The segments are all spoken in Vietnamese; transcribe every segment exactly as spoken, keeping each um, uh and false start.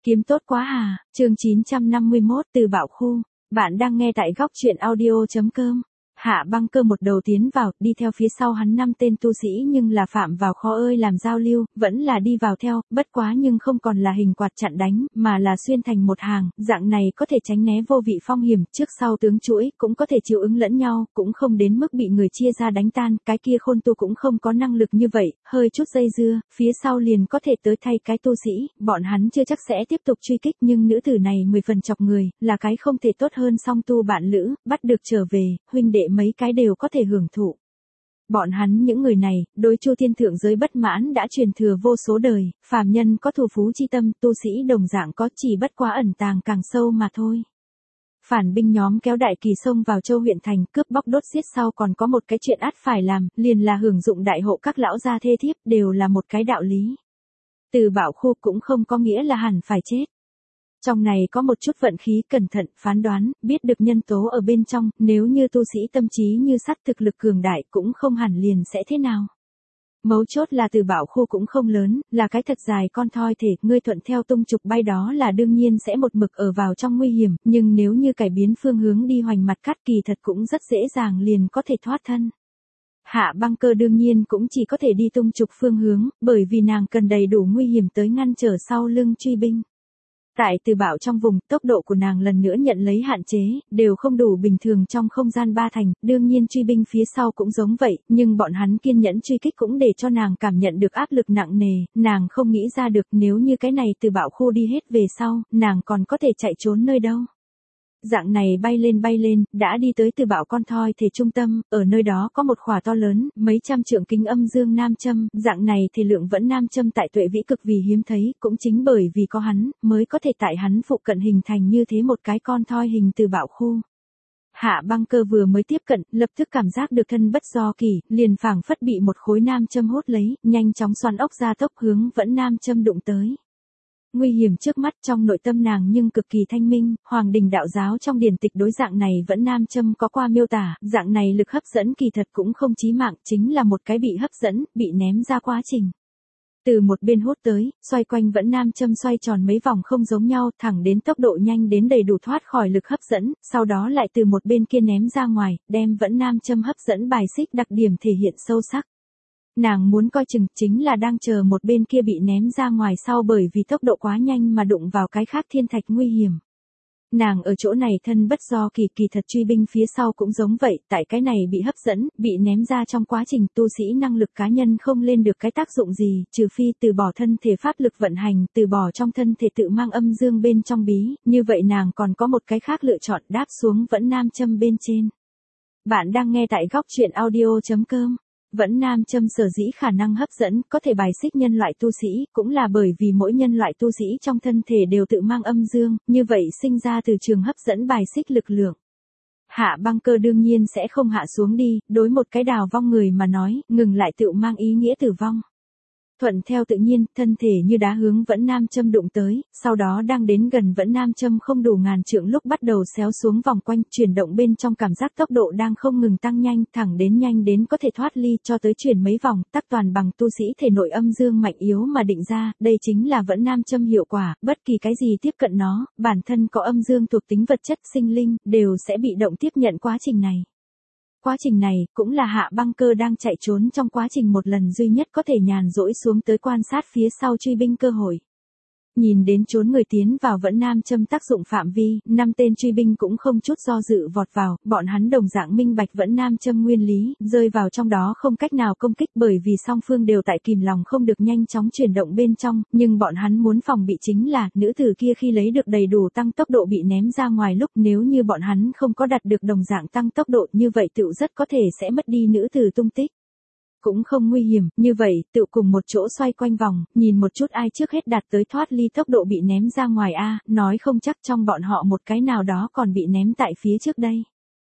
Kiếm tốt quá à, chương chín trăm năm mươi mốt từ Bạo Khu. Bạn đang nghe tại góc truyện audio.com. Hạ Băng Cơ một đầu tiến vào, đi theo phía sau hắn năm tên tu sĩ nhưng là phạm vào khó ơi làm giao lưu, vẫn là đi vào theo, bất quá nhưng không còn là hình quạt chặn đánh, mà là xuyên thành một hàng, dạng này có thể tránh né vô vị phong hiểm, trước sau tướng chuỗi, cũng có thể chiếu ứng lẫn nhau, cũng không đến mức bị người chia ra đánh tan, cái kia khôn tu cũng không có năng lực như vậy, hơi chút dây dưa, phía sau liền có thể tới thay cái tu sĩ, bọn hắn chưa chắc sẽ tiếp tục truy kích nhưng nữ tử này mười phần chọc người, là cái không thể tốt hơn song tu bạn lữ, bắt được trở về, huynh đệ mấy cái đều có thể hưởng thụ. Bọn hắn những người này, đối Chu Thiên thượng giới bất mãn đã truyền thừa vô số đời, phàm nhân có thù phú chi tâm, tu sĩ đồng dạng có, chỉ bất quá ẩn tàng càng sâu mà thôi. Phản binh nhóm kéo đại kỳ xông vào Châu huyện thành, cướp bóc đốt giết sau còn có một cái chuyện ắt phải làm, liền là hưởng dụng đại hộ các lão gia thê thiếp, đều là một cái đạo lý. Từ Bạo Khu cũng không có nghĩa là hẳn phải chết. Trong này có một chút vận khí, cẩn thận, phán đoán, biết được nhân tố ở bên trong, nếu như tu sĩ tâm trí như sắt, thực lực cường đại cũng không hẳn liền sẽ thế nào. Mấu chốt là Từ Bạo Khu cũng không lớn, là cái thật dài con thoi thể, ngươi thuận theo tung trục bay đó là đương nhiên sẽ một mực ở vào trong nguy hiểm, nhưng nếu như cải biến phương hướng đi hoành mặt cắt kỳ thật cũng rất dễ dàng liền có thể thoát thân. Hạ Băng Cơ đương nhiên cũng chỉ có thể đi tung trục phương hướng, bởi vì nàng cần đầy đủ nguy hiểm tới ngăn trở sau lưng truy binh. Tại Từ Bảo trong vùng, tốc độ của nàng lần nữa nhận lấy hạn chế, đều không đủ bình thường trong không gian ba thành, đương nhiên truy binh phía sau cũng giống vậy, nhưng bọn hắn kiên nhẫn truy kích cũng để cho nàng cảm nhận được áp lực nặng nề, nàng không nghĩ ra được nếu như cái này Từ Bạo Khu đi hết về sau, nàng còn có thể chạy trốn nơi đâu. Dạng này bay lên bay lên, đã đi tới Từ Bạo con thoi thể trung tâm, ở nơi đó có một khỏa to lớn, mấy trăm trượng kính âm dương nam châm, dạng này thì lượng vẫn nam châm tại tuệ vĩ cực vì hiếm thấy, cũng chính bởi vì có hắn, mới có thể tại hắn phụ cận hình thành như thế một cái con thoi hình Từ Bạo Khu. Hạ Băng Cơ vừa mới tiếp cận, lập tức cảm giác được thân bất do kỳ, liền phảng phất bị một khối nam châm hút lấy, nhanh chóng xoắn ốc ra tốc hướng vẫn nam châm đụng tới. Nguy hiểm trước mắt, trong nội tâm nàng nhưng cực kỳ thanh minh, Hoàng Đình đạo giáo trong điển tịch đối dạng này vẫn nam châm có qua miêu tả, dạng này lực hấp dẫn kỳ thật cũng không chí mạng, chính là một cái bị hấp dẫn, bị ném ra quá trình. Từ một bên hút tới, xoay quanh vẫn nam châm xoay tròn mấy vòng không giống nhau, thẳng đến tốc độ nhanh đến đầy đủ thoát khỏi lực hấp dẫn, sau đó lại từ một bên kia ném ra ngoài, đem vẫn nam châm hấp dẫn bài xích đặc điểm thể hiện sâu sắc. Nàng muốn coi chừng chính là đang chờ một bên kia bị ném ra ngoài sau bởi vì tốc độ quá nhanh mà đụng vào cái khác thiên thạch nguy hiểm. Nàng ở chỗ này thân bất do kỳ, kỳ thật truy binh phía sau cũng giống vậy, tại cái này bị hấp dẫn, bị ném ra trong quá trình tu sĩ năng lực cá nhân không lên được cái tác dụng gì, trừ phi từ bỏ thân thể pháp lực vận hành, từ bỏ trong thân thể tự mang âm dương bên trong bí, như vậy nàng còn có một cái khác lựa chọn, đáp xuống vẫn nam châm bên trên. Bạn đang nghe tại góc truyện audio.com. Vẫn nam châm sở dĩ khả năng hấp dẫn, có thể bài xích nhân loại tu sĩ, cũng là bởi vì mỗi nhân loại tu sĩ trong thân thể đều tự mang âm dương, như vậy sinh ra từ trường hấp dẫn bài xích lực lượng. Hạ Băng Cơ đương nhiên sẽ không hạ xuống đi, đối một cái đào vong người mà nói, ngừng lại tự mang ý nghĩa tử vong. Thuận theo tự nhiên, thân thể như đá hướng vẫn nam châm đụng tới, sau đó đang đến gần vẫn nam châm không đủ ngàn trượng lúc bắt đầu xéo xuống vòng quanh, chuyển động bên trong cảm giác tốc độ đang không ngừng tăng nhanh, thẳng đến nhanh đến có thể thoát ly cho tới chuyển mấy vòng, tác toàn bằng tu sĩ thể nội âm dương mạnh yếu mà định ra, đây chính là vẫn nam châm hiệu quả, bất kỳ cái gì tiếp cận nó, bản thân có âm dương thuộc tính vật chất sinh linh, đều sẽ bị động tiếp nhận quá trình này. Quá trình này, cũng là Hạ Băng Cơ đang chạy trốn trong quá trình một lần duy nhất có thể nhàn rỗi xuống tới quan sát phía sau truy binh cơ hội. Nhìn đến trốn người tiến vào vẫn nam châm tác dụng phạm vi, năm tên truy binh cũng không chút do dự vọt vào, bọn hắn đồng dạng minh bạch vẫn nam châm nguyên lý, rơi vào trong đó không cách nào công kích bởi vì song phương đều tại kìm lòng không được nhanh chóng chuyển động bên trong, nhưng bọn hắn muốn phòng bị chính là, nữ tử kia khi lấy được đầy đủ tăng tốc độ bị ném ra ngoài lúc nếu như bọn hắn không có đạt được đồng dạng tăng tốc độ như vậy tựu rất có thể sẽ mất đi nữ tử tung tích. Cũng không nguy hiểm, như vậy, tự cùng một chỗ xoay quanh vòng, nhìn một chút ai trước hết đạt tới thoát ly tốc độ bị ném ra ngoài a, nói không chắc trong bọn họ một cái nào đó còn bị ném tại phía trước đây.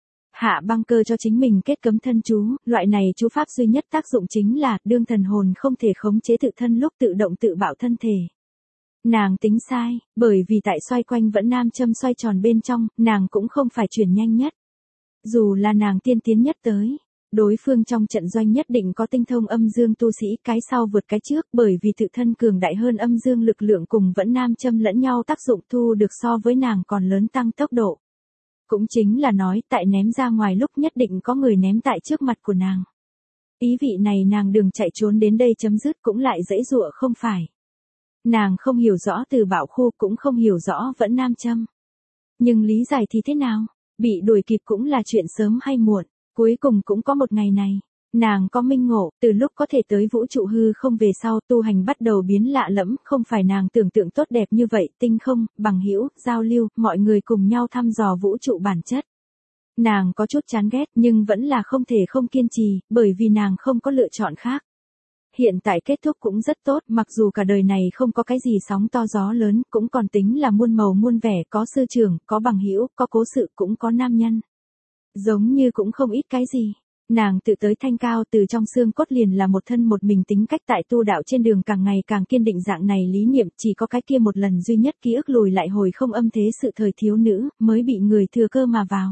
Hạ Băng Cơ cho chính mình kết cấm thân chú, loại này chú pháp duy nhất tác dụng chính là, đương thần hồn không thể khống chế tự thân lúc tự động tự bạo thân thể. Nàng tính sai, bởi vì tại xoay quanh vẫn nam châm xoay tròn bên trong, nàng cũng không phải chuyển nhanh nhất. Dù là nàng tiên tiến nhất tới. Đối phương trong trận doanh nhất định có tinh thông âm dương tu sĩ cái sau vượt cái trước bởi vì tự thân cường đại hơn âm dương lực lượng cùng vẫn nam châm lẫn nhau tác dụng thu được so với nàng còn lớn tăng tốc độ. Cũng chính là nói tại ném ra ngoài lúc nhất định có người ném tại trước mặt của nàng. Ý vị này nàng đường chạy trốn đến đây chấm dứt cũng lại dãy dụa không phải. Nàng không hiểu rõ từ bảo khu cũng không hiểu rõ vẫn nam châm. Nhưng lý giải thì thế nào? Bị đuổi kịp cũng là chuyện sớm hay muộn. Cuối cùng cũng có một ngày này. Nàng có minh ngộ, từ lúc có thể tới vũ trụ hư không về sau tu hành bắt đầu biến lạ lẫm, không phải nàng tưởng tượng tốt đẹp như vậy, tinh không, bằng hữu, giao lưu, mọi người cùng nhau thăm dò vũ trụ bản chất. Nàng có chút chán ghét nhưng vẫn là không thể không kiên trì, bởi vì nàng không có lựa chọn khác. Hiện tại kết thúc cũng rất tốt, mặc dù cả đời này không có cái gì sóng to gió lớn, cũng còn tính là muôn màu muôn vẻ, có sư trưởng, có bằng hữu, có cố sự, cũng có nam nhân. Giống như cũng không ít cái gì. Nàng tự tới thanh cao từ trong xương cốt liền là một thân một mình tính cách tại tu đạo trên đường càng ngày càng kiên định dạng này lý niệm, chỉ có cái kia một lần duy nhất ký ức lùi lại hồi không âm thế sự thời thiếu nữ, mới bị người thừa cơ mà vào.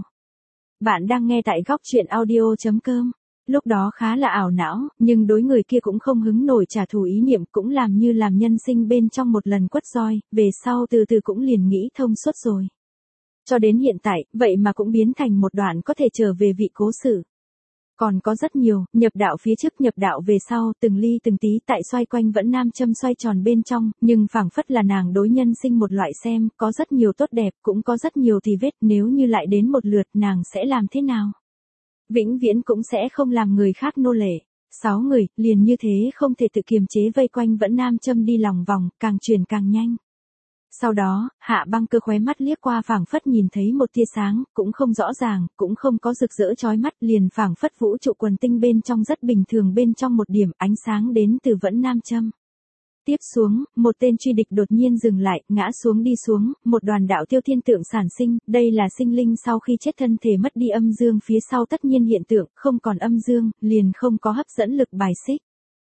Bạn đang nghe tại góc truyện audio chấm com. Lúc đó khá là ảo não, nhưng đối người kia cũng không hứng nổi trả thù ý niệm cũng làm như làm nhân sinh bên trong một lần quất roi, về sau từ từ cũng liền nghĩ thông suốt rồi. Cho đến hiện tại, vậy mà cũng biến thành một đoạn có thể trở về vị cố sự. Còn có rất nhiều, nhập đạo phía trước nhập đạo về sau, từng ly từng tí tại xoay quanh vẫn nam châm xoay tròn bên trong, nhưng phảng phất là nàng đối nhân sinh một loại xem, có rất nhiều tốt đẹp, cũng có rất nhiều thì vết, nếu như lại đến một lượt nàng sẽ làm thế nào? Vĩnh viễn cũng sẽ không làm người khác nô lệ. Sáu người, liền như thế không thể tự kiềm chế vây quanh vẫn nam châm đi lòng vòng, càng truyền càng nhanh. Sau đó, Hạ Băng Cơ khóe mắt liếc qua phảng phất nhìn thấy một tia sáng, cũng không rõ ràng, cũng không có rực rỡ chói mắt, liền phảng phất vũ trụ quần tinh bên trong rất bình thường bên trong một điểm ánh sáng đến từ vẫn nam châm. Tiếp xuống, một tên truy địch đột nhiên dừng lại, ngã xuống đi xuống, một đoàn đạo tiêu thiên tượng sản sinh, đây là sinh linh sau khi chết thân thể mất đi âm dương phía sau tất nhiên hiện tượng, không còn âm dương, liền không có hấp dẫn lực bài xích.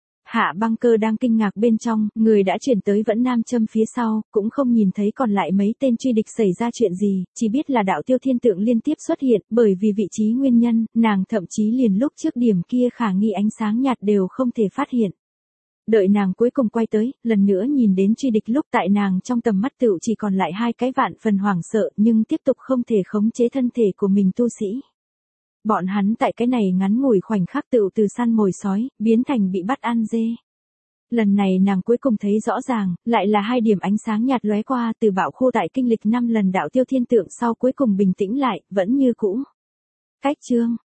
Hạ Băng Cơ đang kinh ngạc bên trong, người đã chuyển tới vẫn nam châm phía sau, cũng không nhìn thấy còn lại mấy tên truy địch xảy ra chuyện gì, chỉ biết là đạo tiêu thiên tượng liên tiếp xuất hiện, bởi vì vị trí nguyên nhân, nàng thậm chí liền lúc trước điểm kia khả nghi ánh sáng nhạt đều không thể phát hiện. Đợi nàng cuối cùng quay tới, lần nữa nhìn đến truy địch lúc tại nàng trong tầm mắt tựu chỉ còn lại hai cái vạn phần hoảng sợ nhưng tiếp tục không thể khống chế thân thể của mình tu sĩ. Bọn hắn tại cái này ngắn ngủi khoảnh khắc tựu từ săn mồi sói, biến thành bị bắt ăn dê. Lần này nàng cuối cùng thấy rõ ràng, lại là hai điểm ánh sáng nhạt lóe qua từ bạo khu tại kinh lịch năm lần đạo tiêu thiên tượng sau cuối cùng bình tĩnh lại, vẫn như cũ. Cách chương,